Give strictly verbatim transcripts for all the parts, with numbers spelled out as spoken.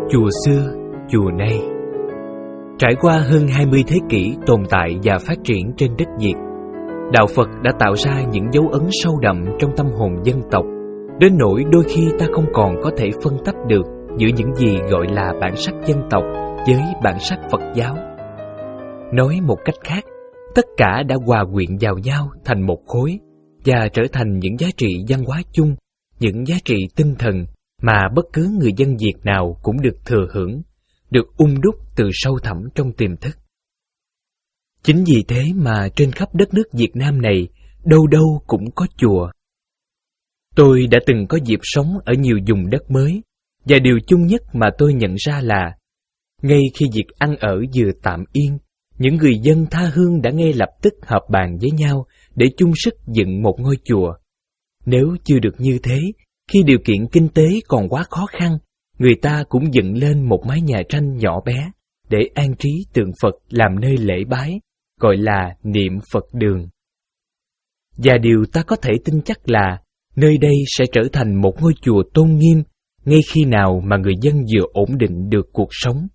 Chùa xưa, chùa nay. Trải qua hơn hai mươi thế kỷ tồn tại và phát triển trên đất Việt, Đạo Phật đã tạo ra những dấu ấn sâu đậm trong tâm hồn dân tộc, đến nỗi đôi khi ta không còn có thể phân tách được giữa những gì gọi là bản sắc dân tộc với bản sắc Phật giáo. Nói một cách khác, tất cả đã hòa quyện vào nhau thành một khối và trở thành những giá trị văn hóa chung, những giá trị tinh thần mà bất cứ người dân Việt nào cũng được thừa hưởng, được ung đúc từ sâu thẳm trong tiềm thức. Chính vì thế mà trên khắp đất nước Việt Nam này, đâu đâu cũng có chùa. Tôi đã từng có dịp sống ở nhiều vùng đất mới, và điều chung nhất mà tôi nhận ra là, ngay khi việc ăn ở vừa tạm yên, những người dân tha hương đã ngay lập tức họp bàn với nhau để chung sức dựng một ngôi chùa. Nếu chưa được như thế, khi điều kiện kinh tế còn quá khó khăn, người ta cũng dựng lên một mái nhà tranh nhỏ bé để an trí tượng Phật làm nơi lễ bái, gọi là niệm Phật đường. Và điều ta có thể tin chắc là nơi đây sẽ trở thành một ngôi chùa tôn nghiêm ngay khi nào mà người dân vừa ổn định được cuộc sống.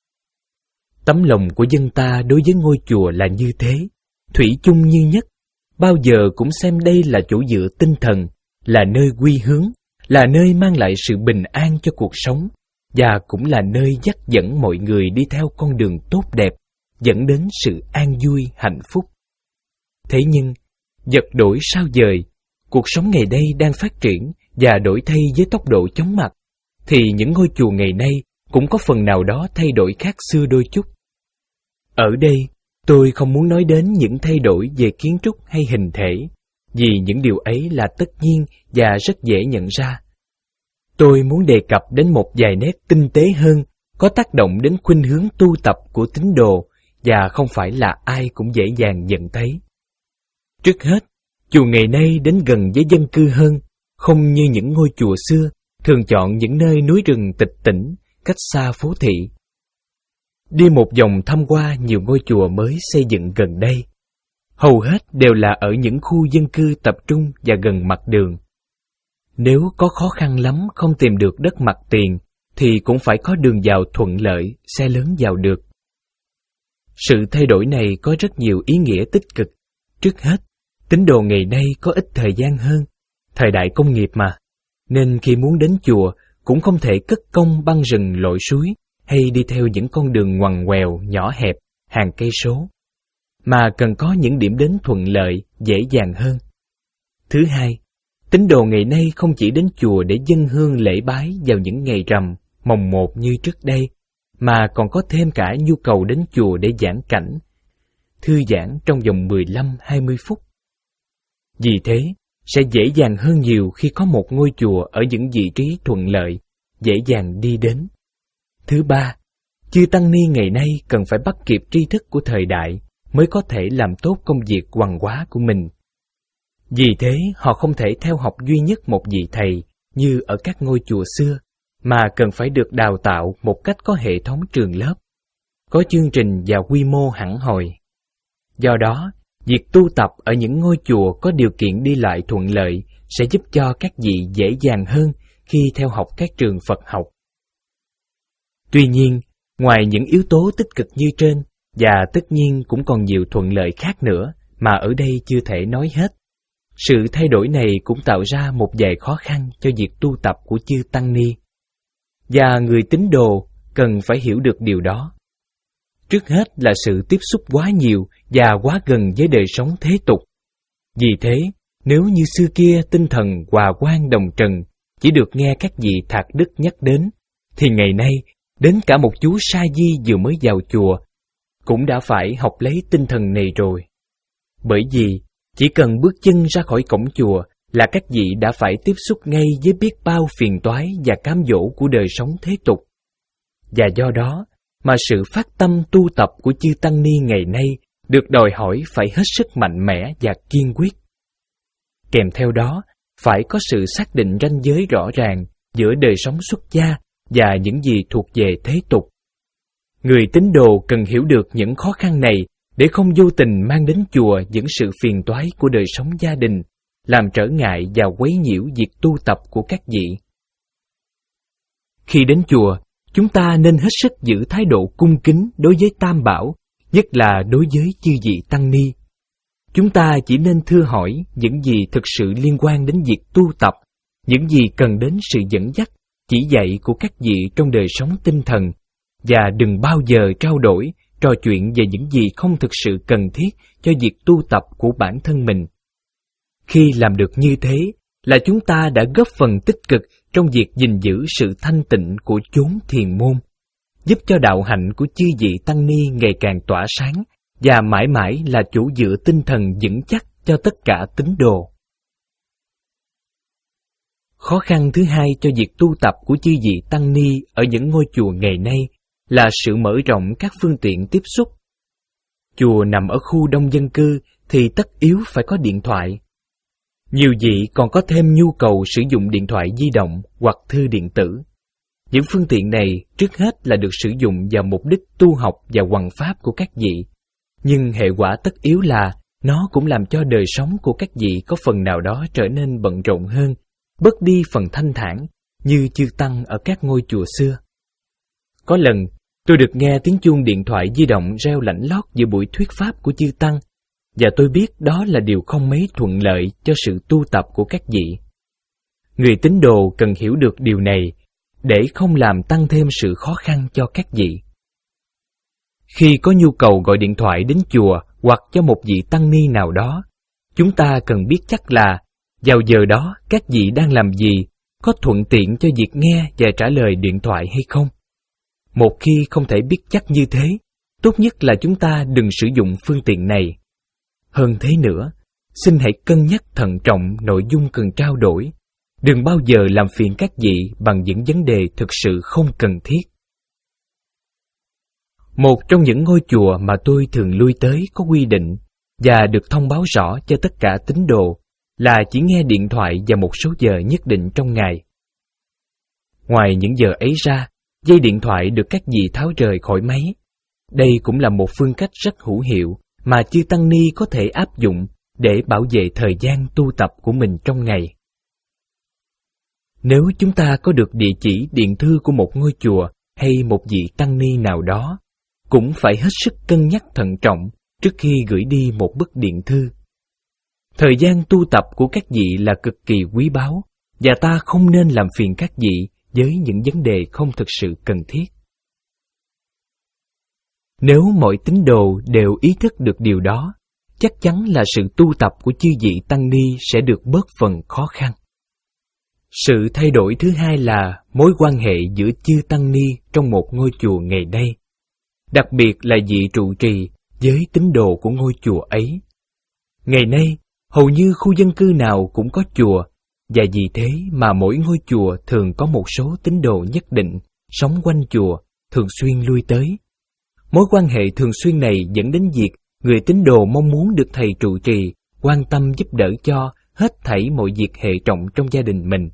Tấm lòng của dân ta đối với ngôi chùa là như thế, thủy chung như nhất, bao giờ cũng xem đây là chỗ dựa tinh thần, là nơi quy hướng, là nơi mang lại sự bình an cho cuộc sống, và cũng là nơi dắt dẫn mọi người đi theo con đường tốt đẹp, dẫn đến sự an vui, hạnh phúc. Thế nhưng, vật đổi sao dời, cuộc sống ngày đây đang phát triển và đổi thay với tốc độ chóng mặt, thì những ngôi chùa ngày nay cũng có phần nào đó thay đổi khác xưa đôi chút. Ở đây, tôi không muốn nói đến những thay đổi về kiến trúc hay hình thể, vì những điều ấy là tất nhiên và rất dễ nhận ra. Tôi muốn đề cập đến một vài nét tinh tế hơn, có tác động đến khuynh hướng tu tập của tín đồ, và không phải là ai cũng dễ dàng nhận thấy. Trước hết, chùa ngày nay đến gần với dân cư hơn, không như những ngôi chùa xưa, thường chọn những nơi núi rừng tịch tĩnh, cách xa phố thị. Đi một vòng thăm qua nhiều ngôi chùa mới xây dựng gần đây, hầu hết đều là ở những khu dân cư tập trung và gần mặt đường. Nếu có khó khăn lắm không tìm được đất mặt tiền, thì cũng phải có đường vào thuận lợi, xe lớn vào được. Sự thay đổi này có rất nhiều ý nghĩa tích cực. Trước hết, tín đồ ngày nay có ít thời gian hơn, thời đại công nghiệp mà, nên khi muốn đến chùa cũng không thể cất công băng rừng lội suối hay đi theo những con đường ngoằn ngoèo, nhỏ hẹp, hàng cây số, mà cần có những điểm đến thuận lợi, dễ dàng hơn. Thứ hai, tín đồ ngày nay không chỉ đến chùa để dâng hương lễ bái vào những ngày rằm, mồng một như trước đây, mà còn có thêm cả nhu cầu đến chùa để giảng cảnh, thư giãn trong vòng mười lăm đến hai mươi phút. Vì thế, sẽ dễ dàng hơn nhiều khi có một ngôi chùa ở những vị trí thuận lợi, dễ dàng đi đến. Thứ ba, chư tăng ni ngày nay cần phải bắt kịp tri thức của thời đại mới có thể làm tốt công việc hoằng hóa của mình. Vì thế, họ không thể theo học duy nhất một vị thầy như ở các ngôi chùa xưa, mà cần phải được đào tạo một cách có hệ thống trường lớp, có chương trình và quy mô hẳn hoi. Do đó, việc tu tập ở những ngôi chùa có điều kiện đi lại thuận lợi sẽ giúp cho các vị dễ dàng hơn khi theo học các trường Phật học. Tuy nhiên, ngoài những yếu tố tích cực như trên, và tất nhiên cũng còn nhiều thuận lợi khác nữa mà ở đây chưa thể nói hết, sự thay đổi này cũng tạo ra một vài khó khăn cho việc tu tập của chư tăng ni. Và người tín đồ cần phải hiểu được điều đó. Trước hết là sự tiếp xúc quá nhiều và quá gần với đời sống thế tục. Vì thế, nếu như xưa kia tinh thần hòa quan đồng trần chỉ được nghe các vị thạc đức nhắc đến, thì ngày nay, đến cả một chú sa di vừa mới vào chùa cũng đã phải học lấy tinh thần này rồi. Bởi vì, chỉ cần bước chân ra khỏi cổng chùa là các vị đã phải tiếp xúc ngay với biết bao phiền toái và cám dỗ của đời sống thế tục. Và do đó mà sự phát tâm tu tập của chư tăng ni ngày nay được đòi hỏi phải hết sức mạnh mẽ và kiên quyết. Kèm theo đó, phải có sự xác định ranh giới rõ ràng giữa đời sống xuất gia và những gì thuộc về thế tục. Người tín đồ cần hiểu được những khó khăn này để không vô tình mang đến chùa những sự phiền toái của đời sống gia đình, làm trở ngại và quấy nhiễu việc tu tập của các vị. Khi đến chùa, chúng ta nên hết sức giữ thái độ cung kính đối với Tam Bảo, nhất là đối với chư vị tăng ni. Chúng ta chỉ nên thưa hỏi những gì thực sự liên quan đến việc tu tập, những gì cần đến sự dẫn dắt, chỉ dạy của các vị trong đời sống tinh thần, và đừng bao giờ trao đổi, trò chuyện về những gì không thực sự cần thiết cho việc tu tập của bản thân mình. Khi làm được như thế là chúng ta đã góp phần tích cực trong việc gìn giữ sự thanh tịnh của chốn thiền môn, giúp cho đạo hạnh của chư vị tăng ni ngày càng tỏa sáng và mãi mãi là chỗ dựa tinh thần vững chắc cho tất cả tín đồ. Khó khăn thứ hai cho việc tu tập của chư vị tăng ni ở những ngôi chùa ngày nay là sự mở rộng các phương tiện tiếp xúc. Chùa nằm ở khu đông dân cư thì tất yếu phải có điện thoại. Nhiều vị còn có thêm nhu cầu sử dụng điện thoại di động hoặc thư điện tử. Những phương tiện này trước hết là được sử dụng vào mục đích tu học và hoằng pháp của các vị, nhưng hệ quả tất yếu là nó cũng làm cho đời sống của các vị có phần nào đó trở nên bận rộn hơn, bớt đi phần thanh thản như chư tăng ở các ngôi chùa xưa. Có lần, tôi được nghe tiếng chuông điện thoại di động reo lảnh lót giữa buổi thuyết pháp của chư tăng, và tôi biết đó là điều không mấy thuận lợi cho sự tu tập của các vị. Người tín đồ cần hiểu được điều này để không làm tăng thêm sự khó khăn cho các vị. Khi có nhu cầu gọi điện thoại đến chùa hoặc cho một vị tăng ni nào đó, chúng ta cần biết chắc là vào giờ đó các vị đang làm gì, có thuận tiện cho việc nghe và trả lời điện thoại hay không. Một khi không thể biết chắc như thế, tốt nhất là chúng ta đừng sử dụng phương tiện này. Hơn thế nữa, xin hãy cân nhắc thận trọng nội dung cần trao đổi. Đừng bao giờ làm phiền các vị bằng những vấn đề thực sự không cần thiết. Một trong những ngôi chùa mà tôi thường lui tới có quy định và được thông báo rõ cho tất cả tín đồ là chỉ nghe điện thoại vào một số giờ nhất định trong ngày. Ngoài những giờ ấy ra, dây điện thoại được các vị tháo rời khỏi máy. Đây cũng là một phương cách rất hữu hiệu mà chư tăng ni có thể áp dụng để bảo vệ thời gian tu tập của mình trong ngày. Nếu chúng ta có được địa chỉ điện thư của một ngôi chùa hay một vị tăng ni nào đó, cũng phải hết sức cân nhắc thận trọng trước khi gửi đi một bức điện thư. Thời gian tu tập của các vị là cực kỳ quý báu, và ta không nên làm phiền các vị với những vấn đề không thực sự cần thiết. Nếu mọi tín đồ đều ý thức được điều đó, chắc chắn là sự tu tập của chư vị tăng ni sẽ được bớt phần khó khăn. Sự thay đổi thứ hai là mối quan hệ giữa chư tăng ni trong một ngôi chùa ngày nay, đặc biệt là vị trụ trì với tín đồ của ngôi chùa ấy. Ngày nay, hầu như khu dân cư nào cũng có chùa, và vì thế mà mỗi ngôi chùa thường có một số tín đồ nhất định sống quanh chùa, thường xuyên lui tới. Mối quan hệ thường xuyên này dẫn đến việc người tín đồ mong muốn được thầy trụ trì quan tâm giúp đỡ cho hết thảy mọi việc hệ trọng trong gia đình mình.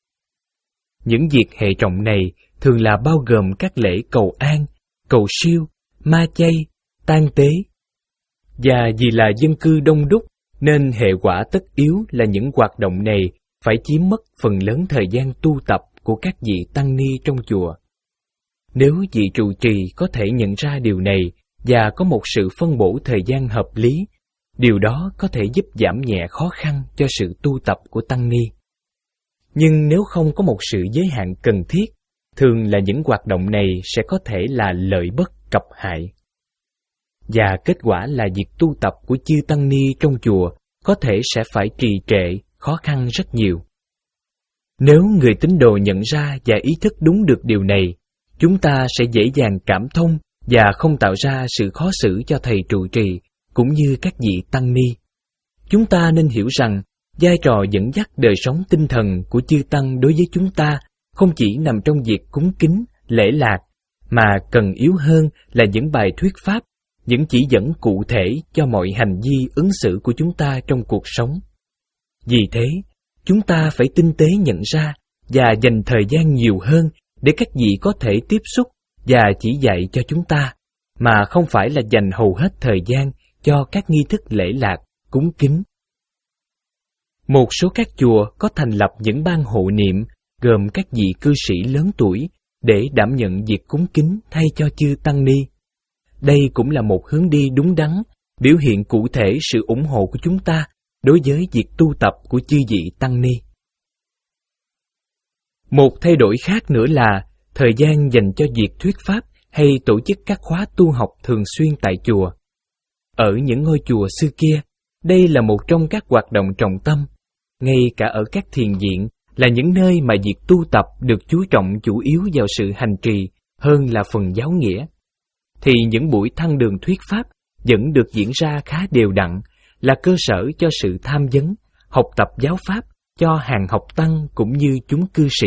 Những việc hệ trọng này thường là bao gồm các lễ cầu an, cầu siêu, ma chay, tang tế. Và vì là dân cư đông đúc nên hệ quả tất yếu là những hoạt động này phải chiếm mất phần lớn thời gian tu tập của các vị tăng ni trong chùa. Nếu vị trụ trì có thể nhận ra điều này và có một sự phân bổ thời gian hợp lý, điều đó có thể giúp giảm nhẹ khó khăn cho sự tu tập của tăng ni. Nhưng nếu không có một sự giới hạn cần thiết, thường là những hoạt động này sẽ có thể là lợi bất cập hại. Và kết quả là việc tu tập của chư tăng ni trong chùa có thể sẽ phải trì trệ, khó khăn rất nhiều. Nếu người tín đồ nhận ra và ý thức đúng được điều này, chúng ta sẽ dễ dàng cảm thông và không tạo ra sự khó xử cho thầy trụ trì cũng như các vị tăng ni. Chúng ta nên hiểu rằng vai trò dẫn dắt đời sống tinh thần của chư tăng đối với chúng ta không chỉ nằm trong việc cúng kính, lễ lạc, mà cần yếu hơn là những bài thuyết pháp, những chỉ dẫn cụ thể cho mọi hành vi ứng xử của chúng ta trong cuộc sống. Vì thế, chúng ta phải tinh tế nhận ra và dành thời gian nhiều hơn để các vị có thể tiếp xúc và chỉ dạy cho chúng ta, mà không phải là dành hầu hết thời gian cho các nghi thức lễ lạc, cúng kính. Một số các chùa có thành lập những ban hộ niệm gồm các vị cư sĩ lớn tuổi để đảm nhận việc cúng kính thay cho chư tăng ni. Đây cũng là một hướng đi đúng đắn, biểu hiện cụ thể sự ủng hộ của chúng ta đối với việc tu tập của chư vị tăng ni. Một thay đổi khác nữa là thời gian dành cho việc thuyết pháp hay tổ chức các khóa tu học thường xuyên tại chùa. Ở những ngôi chùa xưa kia, đây là một trong các hoạt động trọng tâm. Ngay cả ở các thiền viện là những nơi mà việc tu tập được chú trọng chủ yếu vào sự hành trì hơn là phần giáo nghĩa, thì những buổi thăng đường thuyết pháp vẫn được diễn ra khá đều đặn, là cơ sở cho sự tham vấn, học tập giáo pháp cho hàng học tăng cũng như chúng cư sĩ.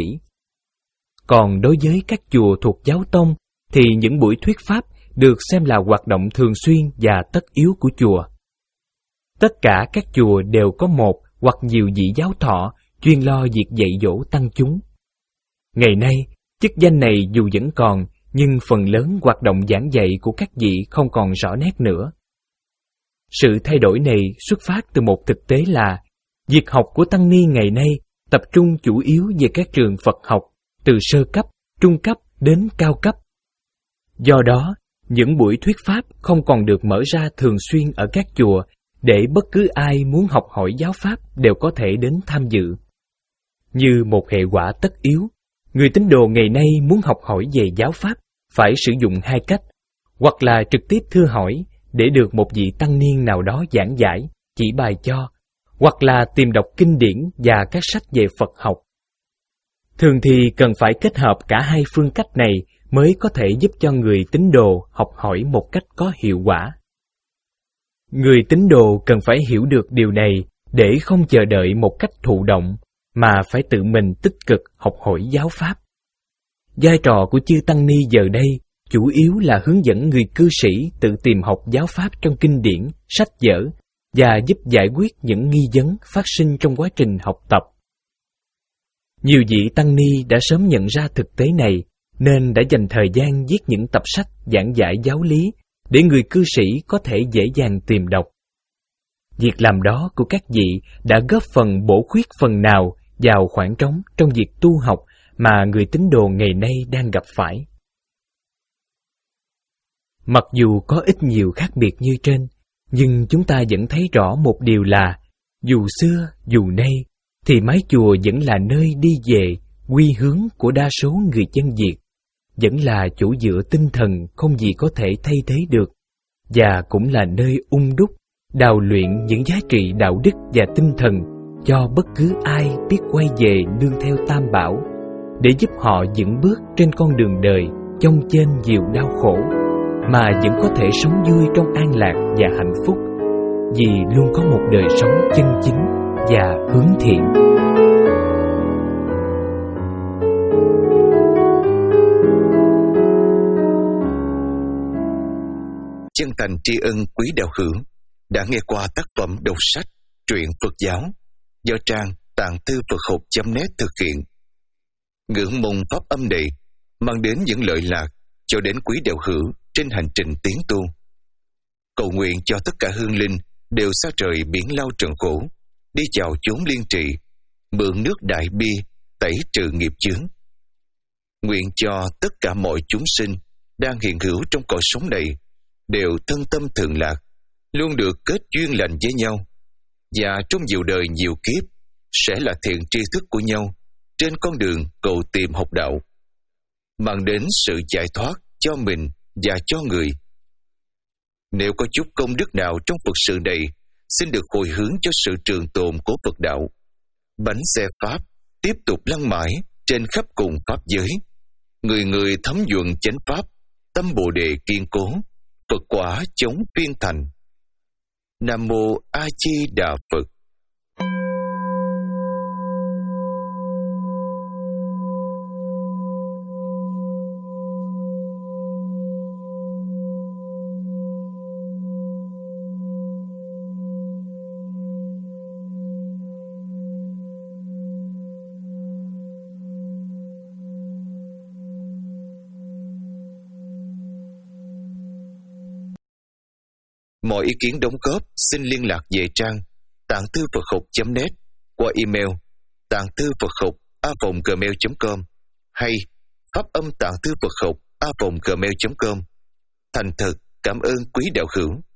Còn đối với các chùa thuộc giáo tông thì những buổi thuyết pháp được xem là hoạt động thường xuyên và tất yếu của chùa. Tất cả các chùa đều có một hoặc nhiều vị giáo thọ chuyên lo việc dạy dỗ tăng chúng. Ngày nay, chức danh này dù vẫn còn, nhưng phần lớn hoạt động giảng dạy của các vị không còn rõ nét nữa. Sự thay đổi này xuất phát từ một thực tế là việc học của tăng ni ngày nay tập trung chủ yếu về các trường Phật học, từ sơ cấp, trung cấp đến cao cấp. Do đó, những buổi thuyết pháp không còn được mở ra thường xuyên ở các chùa để bất cứ ai muốn học hỏi giáo pháp đều có thể đến tham dự. Như một hệ quả tất yếu, người tín đồ ngày nay muốn học hỏi về giáo pháp phải sử dụng hai cách, hoặc là trực tiếp thưa hỏi để được một vị tăng niên nào đó giảng giải, chỉ bài cho, hoặc là tìm đọc kinh điển và các sách về Phật học. Thường thì cần phải kết hợp cả hai phương cách này mới có thể giúp cho người tín đồ học hỏi một cách có hiệu quả. Người tín đồ cần phải hiểu được điều này để không chờ đợi một cách thụ động, mà phải tự mình tích cực học hỏi giáo pháp. Vai trò của chư tăng ni giờ đây chủ yếu là hướng dẫn người cư sĩ tự tìm học giáo pháp trong kinh điển, sách vở và giúp giải quyết những nghi vấn phát sinh trong quá trình học tập. Nhiều vị tăng ni đã sớm nhận ra thực tế này nên đã dành thời gian viết những tập sách giảng giải giáo lý để người cư sĩ có thể dễ dàng tìm đọc. Việc làm đó của các vị đã góp phần bổ khuyết phần nào vào khoảng trống trong việc tu học mà người tín đồ ngày nay đang gặp phải. Mặc dù có ít nhiều khác biệt như trên, nhưng chúng ta vẫn thấy rõ một điều là dù xưa dù nay thì mái chùa vẫn là nơi đi về, quy hướng của đa số người dân Việt, vẫn là chỗ dựa tinh thần không gì có thể thay thế được, và cũng là nơi ung đúc, đào luyện những giá trị đạo đức và tinh thần cho bất cứ ai biết quay về nương theo Tam Bảo, để giúp họ vững bước trên con đường đời chông chênh nhiều đau khổ, mà vẫn có thể sống vui trong an lạc và hạnh phúc, vì luôn có một đời sống chân chính và hướng thiện. Chân thành tri ân quý đạo hữu đã nghe qua tác phẩm đọc sách Truyện Phật giáo do trang tạng thư Phật học chấm net thực hiện. Ngưỡng mong pháp âm này mang đến những lợi lạc cho đến quý đạo hữu trên hành trình tiến tu. Cầu nguyện cho tất cả hương linh đều xa trời biển lao trần khổ, đi vào chốn liên trì, mượn nước đại bi tẩy trừ nghiệp chướng. Nguyện cho tất cả mọi chúng sinh đang hiện hữu trong cõi sống này đều thân tâm thường lạc, luôn được kết duyên lành với nhau, và trong nhiều đời nhiều kiếp sẽ là thiện tri thức của nhau trên con đường cầu tìm học đạo, mang đến sự giải thoát cho mình và cho người. Nếu có chút công đức nào trong Phật sự này, xin được hồi hướng cho sự trường tồn của Phật đạo. Bánh xe Pháp tiếp tục lăn mãi trên khắp cùng Pháp giới. Người người thấm nhuần chánh Pháp, tâm Bồ Đề kiên cố, Phật quả chống phiên thành. Nam Mô A Di Đà Phật. Mọi ý kiến đóng góp xin liên lạc về trang tạng thư Phật học chấm net qua email tạng thư Phật học a vòng gmail chấm com hay pháp âm tạng thư Phật học a vòng gmail chấm com. Thành thật cảm ơn quý đạo hữu.